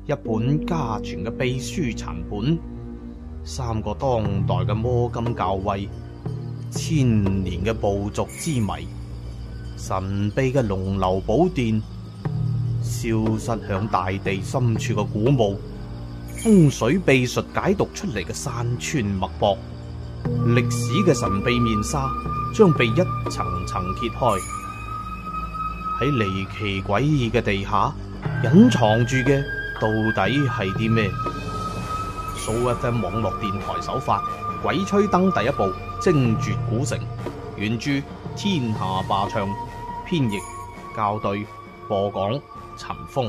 一本家傳嘅秘書殘本，三個當代嘅摩金校尉，千年嘅部族之謎，神秘嘅龍樓寶殿，消失響大地深處嘅古墓，風水秘術解讀出嚟嘅山川脈搏，歷史嘅神秘面紗將被一層層揭開。喺離奇詭異嘅地下隱藏住嘅到底係啲咩？SooFM 網絡電台首發《鬼吹燈》第一部《精絕古城》，原著天下霸唱，編譯校對，播講陳峰。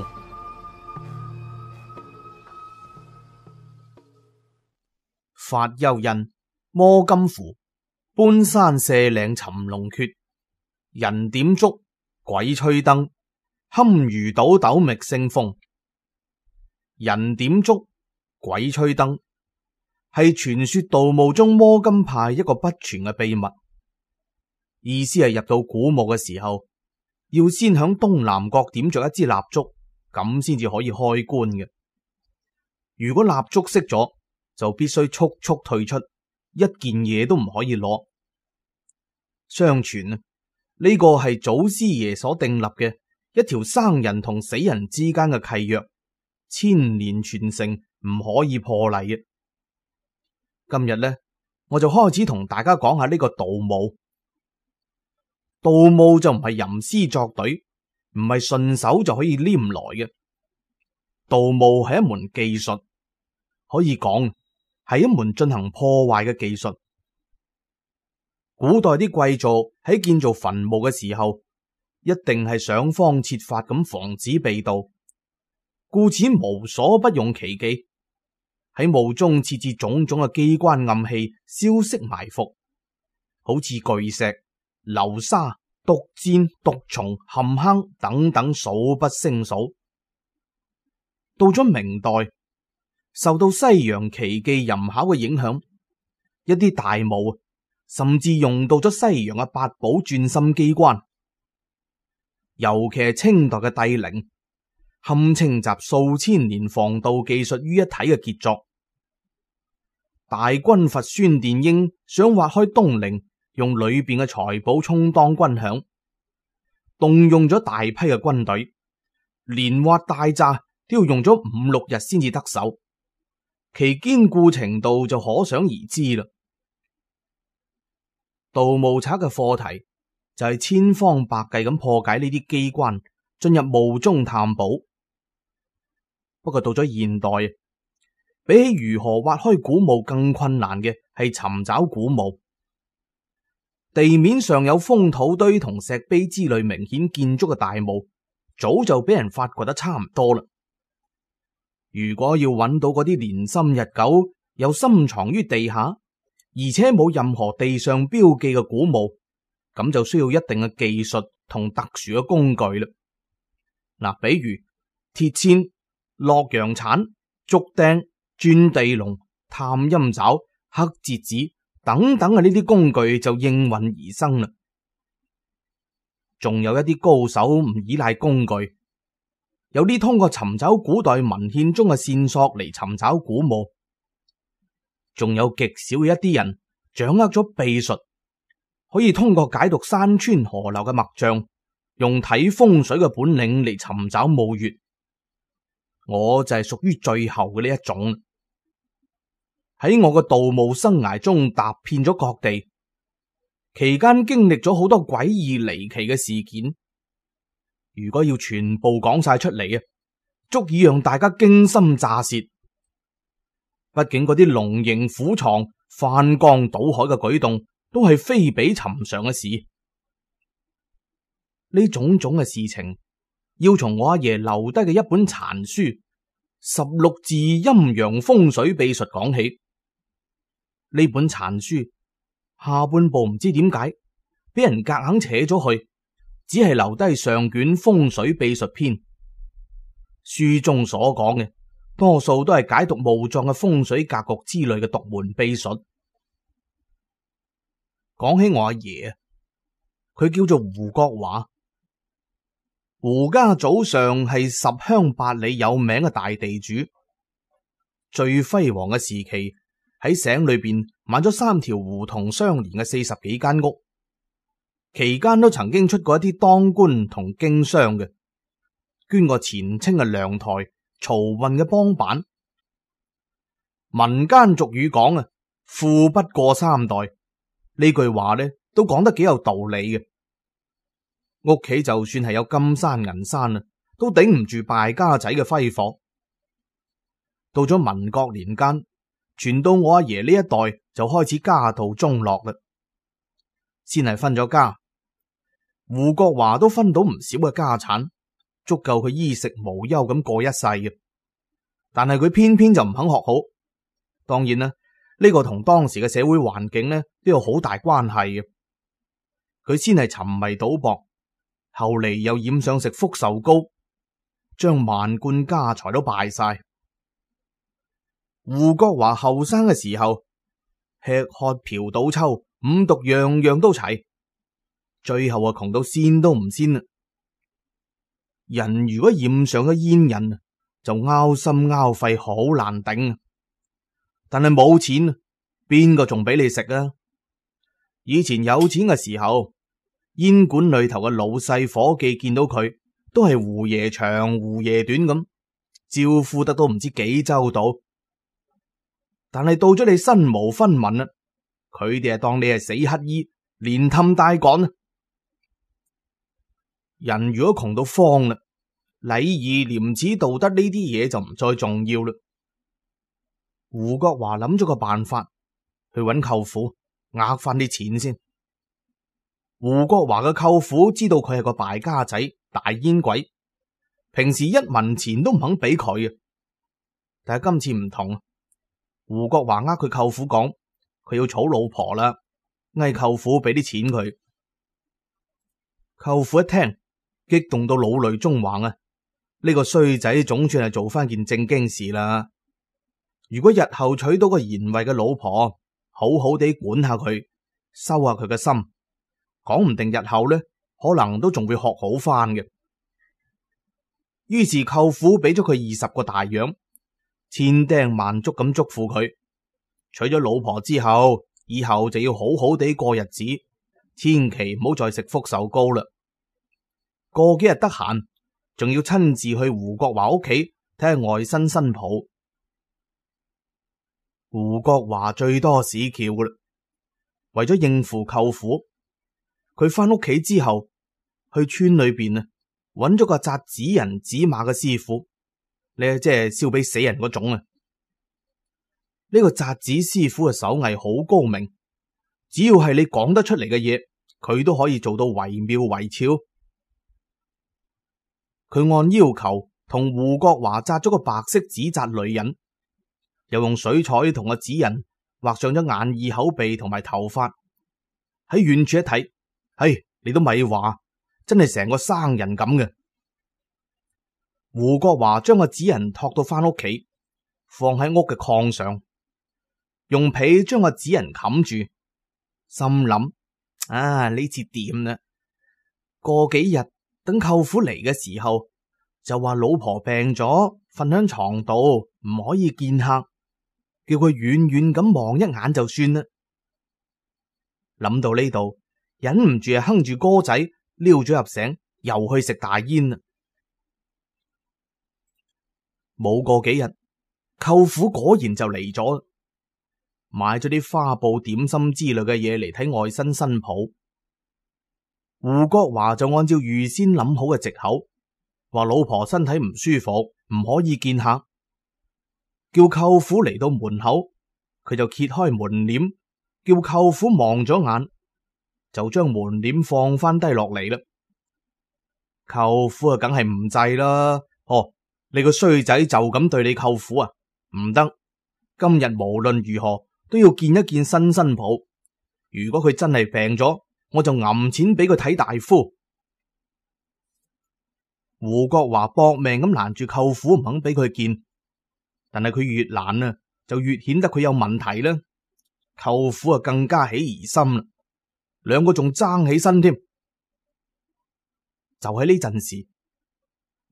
發丘印、摩金符、搬山卸嶺尋龍訣、人點燭、鬼吹燈、堪輿島斗覓星風。人點燭、鬼吹燈係傳說盜墓中摩金派一個不傳嘅秘密，意思係入到古墓嘅時候，要先響東南角點着一支蠟燭，咁先至可以開棺嘅。如果蠟燭熄咗，就必須速速退出，一件嘢都唔可以攞。相傳啊，呢個係祖師爺所訂立嘅一條生人同死人之間嘅契約，千年傳承，唔可以破例嘅。今日呢，我就開始同大家講下呢個盜墓。盜墓就唔係吟詩作對，唔係順手就可以拈來嘅。盜墓係一門技術，可以講係一門進行破壞嘅技術。古代啲貴族喺建造墳墓嘅時候，一定係想方設法咁防止被盜，故此無所不用其技，喺墓中設置種種嘅機關暗器，消息埋伏，好似巨石、流沙、毒箭、毒蟲、陷坑等等，數不勝數。到咗明代，受到西洋奇技淫巧嘅影響，一啲大墓甚至用到咗西洋嘅八寶轉心機關，尤其係清代嘅帝陵，堪稱集數千年防盜技術於一體嘅傑作。大軍閥孫殿英想挖開東陵，用裏邊嘅財寶充當軍餉，動用咗大批嘅軍隊，連挖大詐都要用咗5-6日先至得手，其堅固程度就可想而知啦。盜墓賊嘅課題就係千方百計咁破解呢啲機關，進入墓中探寶。不過到咗現代，比起如何挖開古墓更困難嘅係尋找古墓。地面上有封土堆同石碑之類明顯建築嘅大墓，早就俾人發掘得差唔多啦。如果要揾到嗰啲年深日久又深藏於地下，而且冇任何地上標記嘅古墓，咁就需要一定嘅技術同特殊嘅工具啦。嗱，比如鐵鍥、洛陽鏟、竹釘、鑽地龍、探陰爪、刻折子等等嘅呢啲工具就應運而生啦。仲有一啲高手唔依賴工具，有啲通過尋找古代文獻中嘅線索嚟尋找古墓，仲有極少嘅一啲人掌握咗秘術，可以通過解讀山川河流嘅脈象，用睇風水嘅本領嚟尋找墓穴。我就係屬於最後嘅呢一種。喺我嘅盜墓生涯中踏遍咗各地，期間經歷咗好多詭異離奇嘅事件。如果要全部講晒出嚟啊，足以讓大家驚心乍舌。畢竟嗰啲龍形虎藏、翻江倒海嘅舉動都係非比尋常嘅事。呢種種嘅事情，要從我阿爺留低嘅一本殘書16字陰陽風水秘術講起。呢本殘書下半部唔知點解俾人夾硬扯咗去，只係留低上卷風水秘術篇。書中所講嘅多數都係解讀墓葬嘅風水格局之類嘅獨門秘術。講起我阿爺啊，佢叫做胡國華。 胡家祖上係十鄉八里有名嘅大地主，最輝煌嘅時期喺省裏邊買咗3條胡同相連嘅40幾間屋，期間都曾經出過一啲當官同經商嘅，捐過前清嘅糧台、漕運嘅幫辦。民間俗語講啊，富不過3代，呢句話呢都講得幾有道理嘅。屋企就算係有金山銀山啊，都頂唔住敗家仔嘅揮霍。到咗民國年間，傳到我阿爺呢一代就開始家道中落啦。先係分咗家，胡國華都分到唔少嘅家產，足夠佢衣食無憂咁過一世嘅。但係佢偏偏就唔肯學好。當然啦，呢個同當時嘅社會環境呢都有好大關係嘅。佢先係沉迷賭博，後嚟又染上食福壽膏，將萬貫家財都敗晒。胡國華後生嘅時候，吃喝嫖賭抽五毒樣樣都齊，最後啊窮到仙都唔仙啦。人如果染上咗煙癮，就拗心拗肺，好難頂。但係冇錢，邊個仲俾你食啊？以前有錢嘅時候，煙館裏頭嘅老細伙計見到佢，都係胡爺長胡爺短咁招呼得都唔知幾周到。但係到咗你身無分文啦，佢哋係當你係死乞衣，連氹帶趕啊！人如果窮到慌啦，禮儀廉恥道德呢啲嘢就唔再重要啦。胡國華諗咗個辦法，去揾舅父呃翻啲錢先。胡國華嘅舅父知道佢係個敗家仔、大煙鬼，平時一文錢都唔肯俾佢嘅。但係今次唔同，胡國華佢舅父講，佢要娶老婆啦，嗌舅父俾啲錢佢。舅父一聽，激動到老淚縱橫啊！呢個衰仔總算係做翻件正經事啦。如果日後娶到個賢惠嘅老婆，好好地管下佢，收下佢嘅心，講唔定日後呢，可能都仲會學好翻嘅。於是舅父俾咗佢20個大洋，千叮萬囑咁囑咐佢，娶咗老婆之後，以後就要好好地過日子，千祈唔好再食福壽膏啦。過幾日得閒，仲要親自去胡國華屋企睇下外甥新抱。胡國華最多使橋啦，為咗應付舅父，佢翻屋企之後，去村裏邊啊，揾咗個紮紙人紙馬嘅師傅，呢即係燒俾死人嗰種啊。呢個紮紙師傅嘅手藝好高明，只要係你講得出嚟嘅嘢，佢都可以做到惟妙惟肖。佢按要求同胡國華紮咗個白色紙紮女人，又用水彩同個紙人畫上咗眼耳口鼻同埋頭髮。喺遠處一睇，你都咪話，真係成個生人咁嘅。胡國華將個紙人托到翻屋企，放喺屋嘅炕上，用被將個紙人冚住，心諗呢次掂啦。過幾日等舅父嚟嘅時候，就話老婆病咗，瞓喺床度，唔可以見客，叫佢遠遠咁望一眼就算啦。諗到呢度，忍唔住哼住歌仔，撩咗入醒，又去食大煙啦。冇過幾日，舅父果然就嚟咗，買咗啲花布、點心之類嘅嘢嚟睇外甥新抱。胡國華就按照預先諗好嘅藉口，話老婆身體唔舒服，唔可以見客，叫舅父嚟到門口，佢就揭開門簾，叫舅父望咗眼，就將門簾放翻低落嚟啦。舅父啊，梗係唔制啦。你個衰仔就咁對你舅父啊？唔得，今日無論如何都要見一見新抱。如果佢真係病咗，我就揞錢俾佢睇大夫。胡國華搏命咁攔住舅父唔肯俾佢見，但係佢越攔啊，就越顯得佢有問題啦。舅父啊更加起疑心啦，兩個仲爭起身添。就喺呢陣時，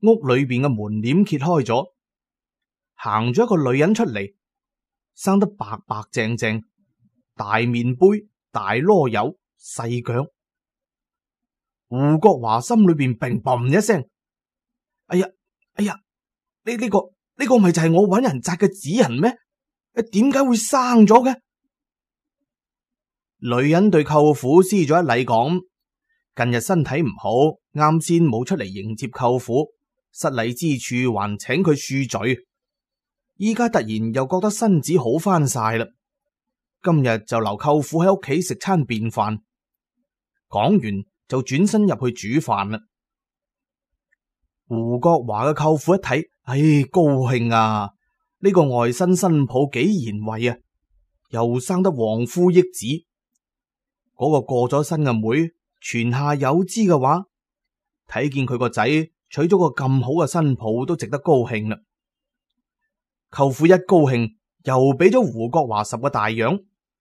屋裏邊嘅門簾揭開咗，行咗一個女人出嚟，生得白白淨淨，大面杯、大囉柚、細腳。胡國華心裏邊砰砰一聲，哎呀，呢個咪就係我搵人紮嘅紙人咩？點解會生咗嘅？女人對舅父施咗一禮，講：近日身體唔好，啱先冇出嚟迎接舅父，失禮之處還請佢恕罪。依家突然又覺得身子好翻晒啦，今日就留舅父喺屋企食餐便飯。講完就轉身入去煮飯啦。胡國華嘅舅父一睇，高興啊！呢個外甥新抱幾賢惠啊，又生得旺夫益子。嗰個過咗身嘅妹泉下有知嘅話，睇見佢個仔娶咗個咁好嘅新抱，都值得高興啦。舅父一高興，又俾咗胡國華10個大洋。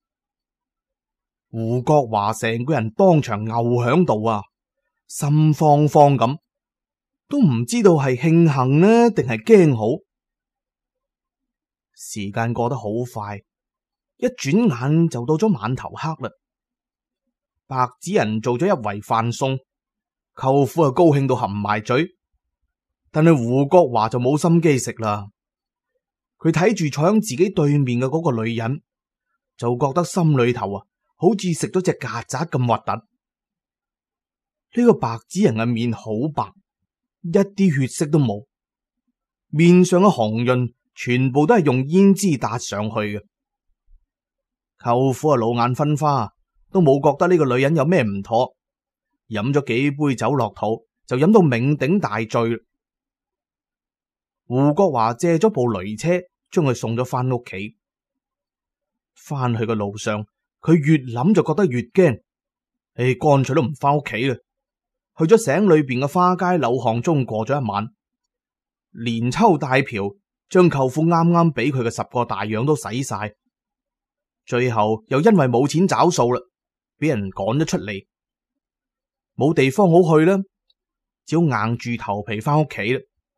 胡國華成個人當場牛響度啊，心慌慌咁，都唔知道係慶幸呢定係驚好。時間過得好快，一轉眼就到咗晚頭黑啦。白紙人做咗一圍飯餸，舅父啊高興到含埋嘴，但係胡國華就冇心機食啦。佢睇住坐喺自己對面嘅嗰個女人，就覺得心裏頭啊好似食咗隻曱甴咁核突。呢個白紙人嘅面好白，一啲血色都冇，面上嘅紅潤全部都係用胭脂搭上去嘅。舅父啊老眼昏花，都冇覺得呢個女人有咩唔妥，飲咗幾杯酒落肚，就飲到酩酊大醉。胡國華借咗部驢車，將佢送咗翻屋企。翻去嘅路上，佢越諗就覺得越驚，乾脆都唔翻屋企啦，去咗省裏邊嘅花街柳巷中過咗一晚，連抽帶嫖，將舅父啱啱俾佢嘅10個大洋都使晒，最後又因為冇錢找數啦，俾人趕咗出嚟，冇地方好去啦，只好硬住頭皮翻屋企啦。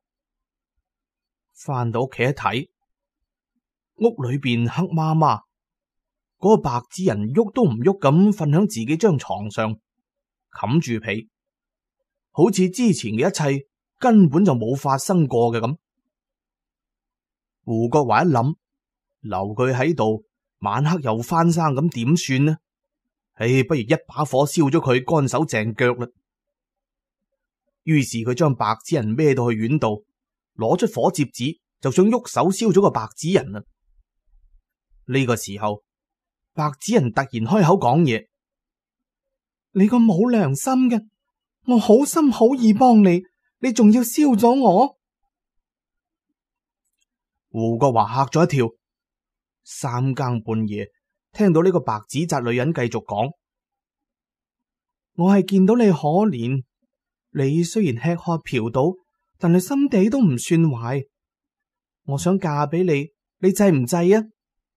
翻到屋企一睇，屋裏邊黑麻麻，嗰個白紙人喐都唔喐咁瞓響自己張床上，冚住被，好似之前嘅一切根本就冇發生過嘅咁。胡國華一諗，留佢喺度，晚黑又翻生咁點算呢？不如一把火燒咗佢，乾手淨腳啦。於是佢將白紙人孭到去院度，攞出火折子，就想喐手燒咗個白紙人啦。呢個時候，白紙人突然開口講嘢：你個冇良心嘅，我好心好意幫你，你仲要燒咗我？胡國華嚇咗一跳，三更半夜聽到呢個白紙紮女人繼續講：我係見到你可憐，你雖然吃喝嫖賭，但係心地都唔算壞。我想嫁俾你，你制唔制啊？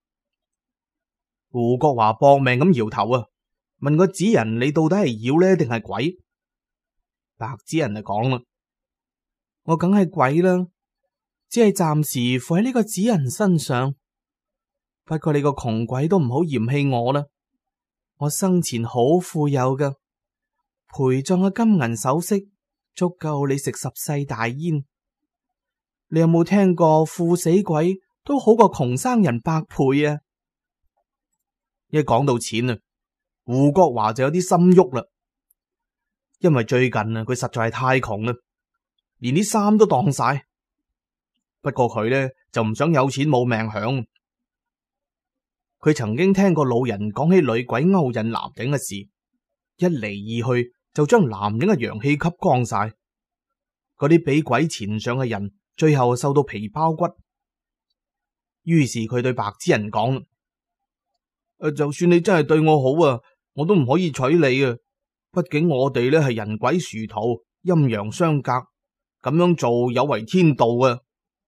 胡國華搏命咁搖頭啊，問個紙人：你到底係妖呢定係鬼？白紙人就講啦：我梗係鬼啦，只係暫時附喺呢個紙人身上。不過你個窮鬼都唔好嫌棄我啦，我生前好富有噶，陪葬嘅金銀首飾足夠你食10世大煙。你有冇聽過富死鬼都好過窮生人百倍啊？一講到錢啊，胡國華就有啲心喐啦，因為最近啊佢實在係太窮啦，連啲衫都當晒。不過佢呢就唔想有錢冇命享。佢曾經聽過老人講起女鬼勾引男人嘅事，一嚟二去就將男人嘅陽氣吸光晒。嗰啲俾鬼纏上嘅人，最後瘦到皮包骨。於是佢對白紙人講：就算你真係對我好啊，我都唔可以娶你啊。畢竟我哋呢係人鬼殊途，陰陽相隔，咁樣做有違天道啊。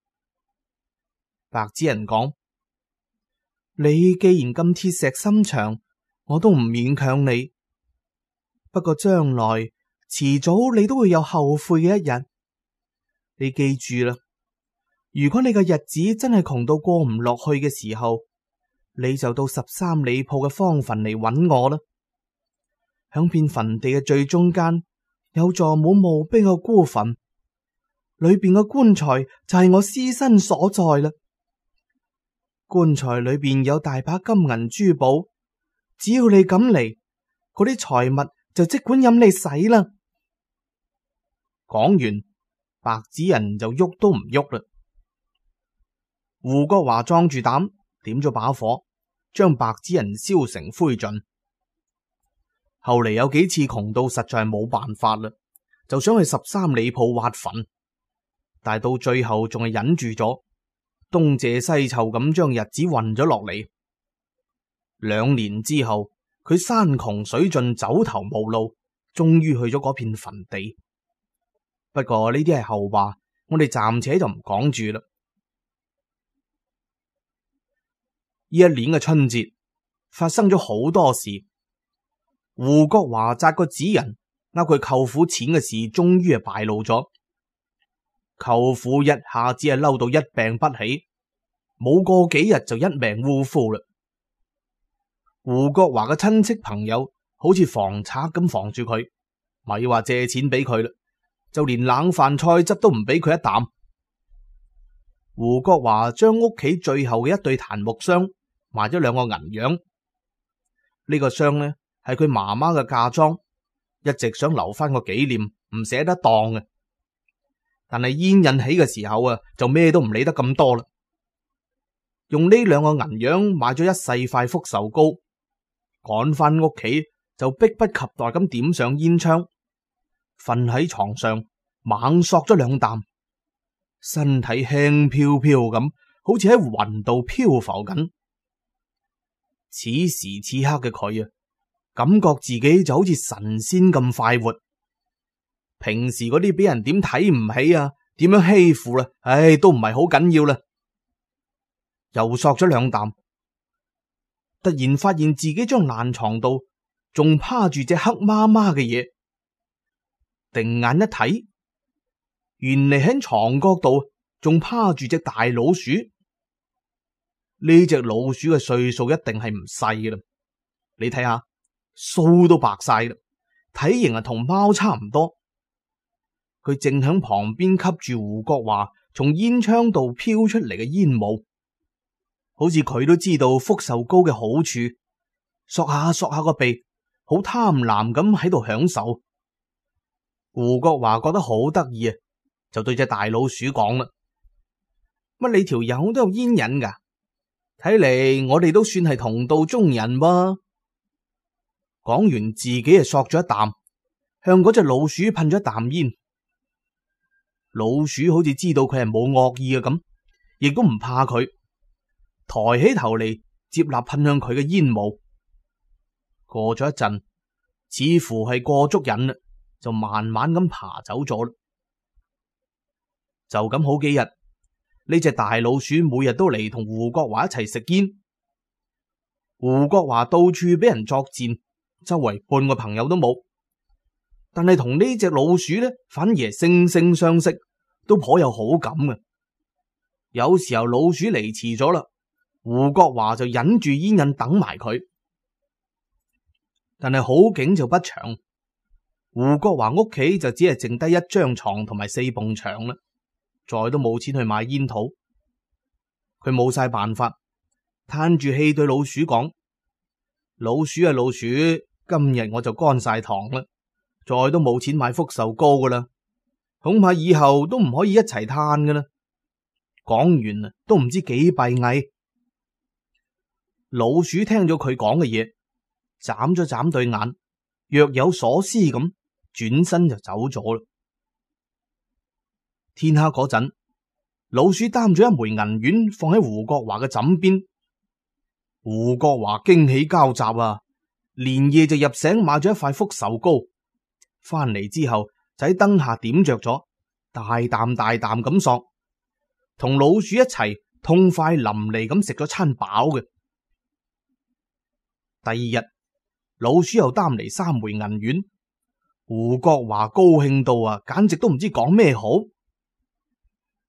白紙人講：你既然咁鐵石心腸，我都唔勉強你。不過將來遲早你都會有後悔嘅一日。 你記住啦，如果你嘅日子真係窮到過唔落去嘅時候，你就到13里鋪嘅荒墳嚟揾我啦。響片墳地嘅最中間有座冇墓碑嘅孤墳，裏邊嘅棺材就係我屍身所在啦。棺材裏邊有大把金銀珠寶，只要你敢嚟，嗰啲財物就即管任你使啦。講完，白紙人就喐都唔喐啦。胡國華壯住膽點咗把火，將白紙人燒成灰燼。後嚟有幾次窮到實在係冇辦法啦，就想去13里鋪挖墳，但係到最後仲係忍住咗，東借西湊咁將日子混咗落嚟。2年之後，佢山窮水盡，走投無路，終於去咗嗰片墳地。不過呢啲係後話，我哋暫且就唔講住啦。呢一年嘅春節發生咗好多事，胡國華紮個紙人呃佢舅父錢嘅事終於係敗露咗。舅父一下子係嬲到一病不起，冇過幾日就一命嗚呼啦。胡國華嘅親戚朋友好似防賊咁防住佢，咪話借錢俾佢啦，就連冷飯菜汁都唔俾佢一啖。胡國華將屋企最後嘅一對檀木箱賣咗2個銀兩，呢個箱呢係佢媽媽嘅嫁妝，一直想留翻個紀念，唔捨得當嘅。但係煙引起嘅時候啊，就咩都唔理得咁多啦。用呢2個銀兩買咗一細塊福壽糕，趕翻屋企就迫不及待咁點上煙槍，瞓喺床上猛索咗2啖，身體輕飄飄咁，好似喺雲度漂浮緊。此時此刻嘅佢啊，感覺自己就好似神仙咁快活。平時嗰啲俾人點睇唔起啊，點樣欺負啦，都唔係好緊要啦。又索咗2啖，突然發現自己張爛床度仲趴住隻黑麻麻嘅嘢，定眼一睇，原嚟喺床角度仲趴住隻大老鼠。呢隻老鼠嘅歲數一定係唔細嘅啦，你睇下，鬚都白晒啦，體型同貓差唔多。佢正響旁邊吸住胡國華從煙槍度飄出嚟嘅煙霧，好似佢都知道福壽糕嘅好處，索下索下個鼻，好貪婪咁喺度享受。胡國華覺得好得意啊，就對隻大老鼠講啦：乜你條友都有煙癮噶？睇嚟我哋都算係同道中人噃。講完自己就索咗一啖，向嗰隻老鼠噴咗一啖煙。老鼠好似知道佢係冇惡意嘅咁，亦都唔怕佢，抬起頭嚟接納噴向佢嘅煙霧。過咗一陣，似乎係過足癮啦，就慢慢咁爬走咗啦。就咁好幾日，呢隻大老鼠每日都嚟同胡國華一齊食煙。胡國華到處俾人作賤，周圍半個朋友都冇。但係同呢隻老鼠呢，反而係惺惺相惜，都頗有好感嘅。有時候老鼠嚟遲咗啦，胡國華就忍住煙癮等埋佢。但係好景就不長，胡國華屋企就只係剩低1張床同埋4埲牆啦，再都冇錢去買煙土。佢冇晒辦法，嘆住氣對老鼠講：老鼠啊老鼠，今日我就乾晒堂啦，再都冇錢買福壽糕噶啦，恐怕以後都唔可以一齊嘆噶啦。講完啊，都唔知幾閉翳。老鼠聽咗佢講嘅嘢，眨咗眨對眼，若有所思咁轉身就走咗啦。天黑嗰陣，老鼠擔咗1枚銀丸放喺胡國華嘅枕邊。胡國華驚喜交集啊，連夜就入醒買咗1塊福壽糕，翻嚟之後就喺燈下點着咗，大啖大啖咁索，同老鼠一齊痛快淋漓咁食咗餐飽嘅。第2日，老鼠又擔嚟3枚銀丸，胡國華高興到啊，簡直都唔知講咩好。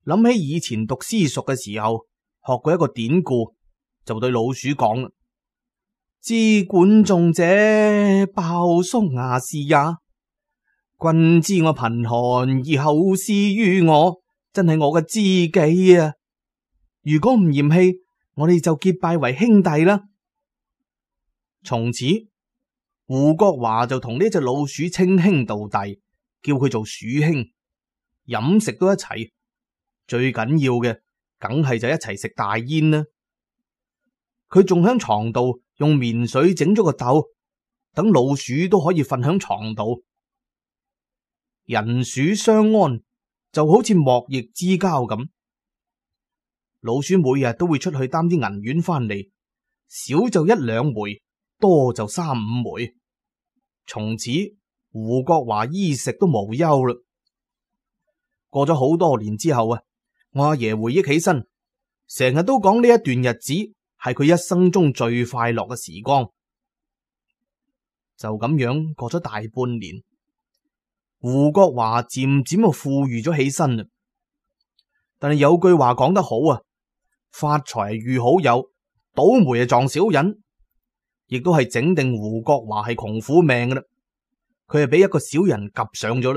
諗起以前讀私塾嘅時候學過一個典故，就對老鼠講啦：知管仲者，鮑叔牙是也。君知我貧寒而厚施於我，真係我嘅知己啊！如果唔嫌棄，我哋就結拜為兄弟啦。從此，胡國華就同呢隻老鼠稱兄道弟，叫佢做鼠兄，飲食都一齊。最緊要嘅，梗係就一齊食大煙啦。佢仲響床度用棉水整咗個竇，等老鼠都可以瞓響床度。人鼠相安，就好似莫逆之交咁。老鼠每日都會出去擔啲銀丸翻嚟，少就1-2枚，多就3-5枚。從此胡國華衣食都無憂啦。過咗好多年之後啊，我阿爺回憶起身，成日都講呢一段日子係佢一生中最快樂嘅時光。就咁樣過咗大半年，胡國華漸漸就富裕咗起身啦。但係有句話講得好啊，發財遇好友，倒霉撞小人，亦都係整定胡國華係窮苦命㗎啦。佢係俾一個小人夾上咗啦。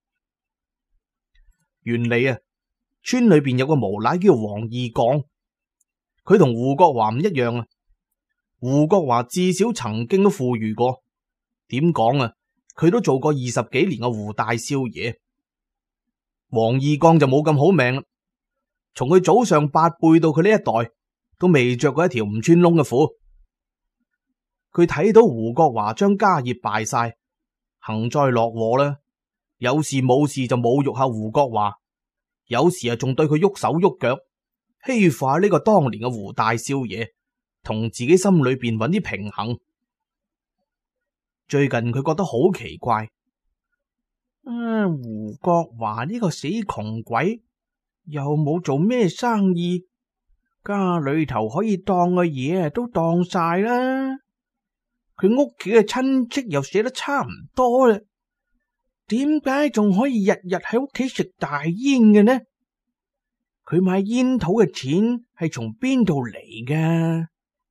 原嚟啊，村裏邊有個無賴叫黃二剛，佢同胡國華唔一樣啊。胡國華至少曾經都富裕過，點講啊？佢都做過20幾年嘅胡大少爺。黃二剛就冇咁好命啦，從佢祖上8輩到佢呢一代，都未着過一條唔穿窿嘅褲。佢睇到胡國華將家業敗晒，幸災樂禍啦，有事冇事就侮辱下胡國華，有時啊仲對佢喐手喐腳，欺負下呢個當年嘅胡大少爺，同自己心裏邊揾啲平衡。最近佢覺得好奇怪，胡國華呢個死窮鬼又冇做咩生意，家裏頭可以當嘅嘢都當晒啦，佢屋企嘅親戚又寫得差唔多啦，點解仲可以日日喺屋企食大煙嘅呢？佢買煙土嘅錢係從邊度嚟㗎？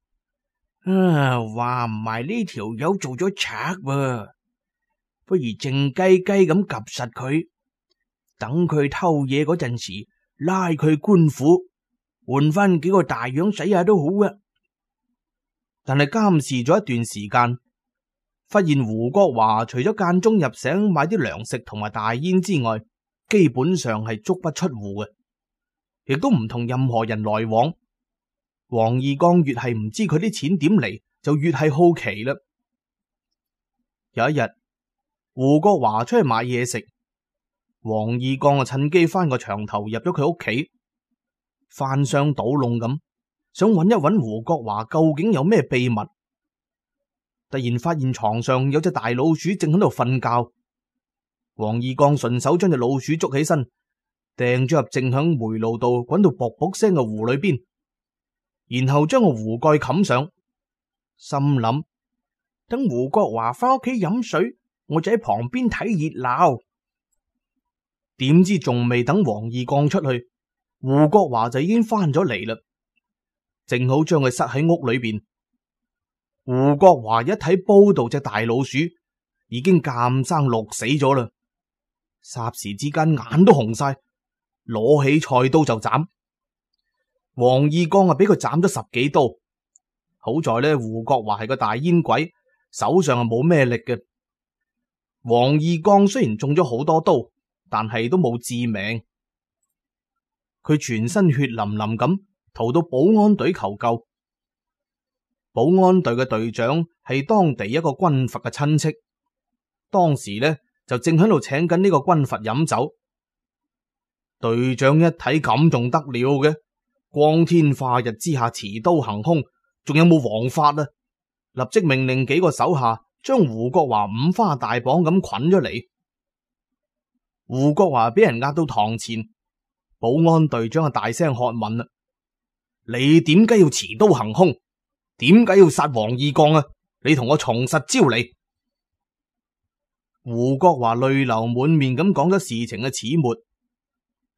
話唔埋呢條友做咗賊喎，不如靜雞雞咁夾實佢，等佢偷嘢嗰陣時拉佢官府，換翻幾個大洋使下都好啊。但係監視咗一段時間，發現胡國華除咗間中入省買啲糧食同埋大煙之外，基本上係足不出戶嘅，亦都唔同任何人來往。黃二剛越係唔知佢啲錢點嚟，就越係好奇啦。有一日，胡國華出去買嘢食，黃二剛啊趁機翻個牆頭入咗佢屋企，翻箱倒籠咁，想揾一揾胡國華究竟有咩秘密。突然發現床上有隻大老鼠正喺度瞓覺，黃二剛順手將隻老鼠捉起身，掟咗入正響煤爐度滾到卜卜聲嘅壺裏邊，然後將個壺蓋冚上，心諗等胡國華翻屋企飲水，我就喺旁邊睇熱鬧。點知仲未等黃二剛出去，胡國華就已經翻咗嚟啦，正好將佢塞喺屋裏邊。胡國華一睇煲度隻大老鼠已經監生淥死咗啦，霎時之間眼都紅晒，攞起菜刀就斬。黃二剛啊俾佢斬咗10幾刀，好在呢，胡國華係個大煙鬼，手上啊冇咩力嘅。黃二剛雖然中咗好多刀，但係都冇致命。佢全身血淋淋咁逃到保安隊求救。保安隊嘅隊長係當地一個軍閥嘅親戚，當時呢就正喺度請緊呢個軍閥飲酒。隊長一睇咁仲得了嘅，光天化日之下持刀行凶，仲有冇王法啊？立即命令幾個手下將胡國華五花大綁咁捆咗嚟。胡國華俾人押到堂前，保安隊長啊大聲喝問啦：你點解要持刀行凶？點解要殺黃二剛啊？你同我從實招嚟。胡國華淚流滿面咁講咗事情嘅始末，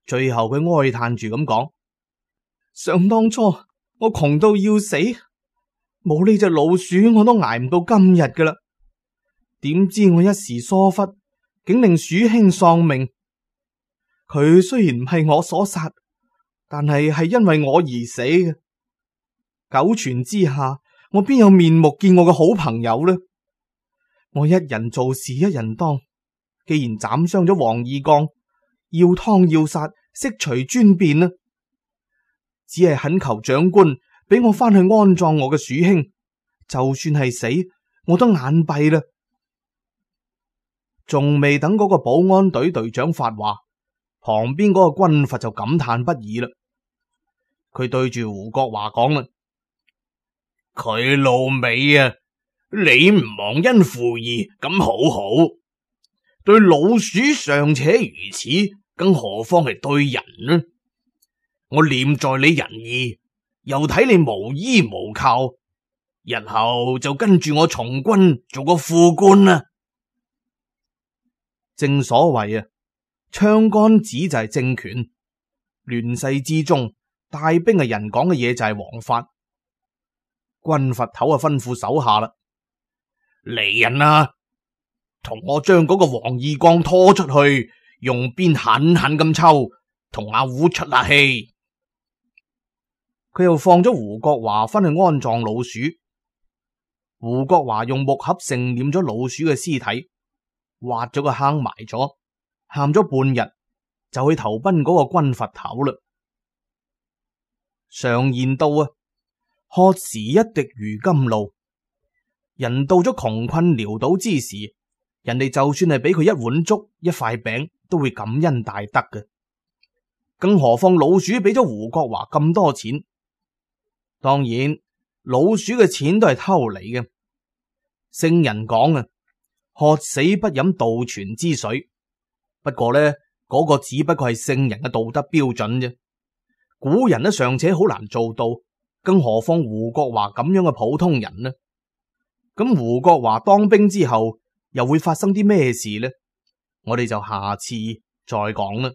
最後佢哀嘆住咁講：想當初我窮到要死，冇呢隻老鼠我都捱唔到今日噶啦。點知我一時疏忽，竟令鼠兄喪命。佢雖然唔係我所殺，但係因為我而死嘅。九泉之下，我邊有面目見我嘅好朋友呢？我一人做事一人當，既然斬傷咗黃義剛，要劏要殺，悉隨尊便啦。只係懇求長官俾我翻去安葬我嘅鼠兄，就算係死，我都眼閉啦。仲未等嗰個保安隊隊長發話，旁邊嗰個軍閥就感嘆不已啦。佢對住胡國華講啦：佢老味啊，你唔忘恩負義咁好好，對老鼠尚且如此，更何況係對人呢？我念在你仁義，又睇你無依無靠，日後就跟住我從軍做個副官啦。正所謂啊，槍桿子就係政權，亂世之中帶兵嘅人講嘅嘢就係王法。軍閥頭啊吩咐手下啦：嚟人啊，同我將嗰個黃義剛拖出去，用鞭狠狠咁抽，同阿胡出下氣。佢又放咗胡國華翻去安葬老鼠。胡國華用木盒盛殮咗老鼠嘅屍體，挖咗個坑埋咗，喊咗半日，就去投奔嗰個軍閥頭啦。常言道啊，渴時一滴如甘露。人到咗窮困潦倒之時，人哋就算係俾佢一碗粥一塊餅，都會感恩大德嘅。更何況老鼠俾咗胡國華咁多錢，當然老鼠嘅錢都係偷嚟嘅。聖人講啊，渴死不飲盜泉之水。不過呢，嗰個只不過係聖人嘅道德標準啫。古人呢尚且好難做到，更何況胡國華咁樣嘅普通人呢？咁胡國華當兵之後又會發生啲咩事呢？我哋就下次再講啦。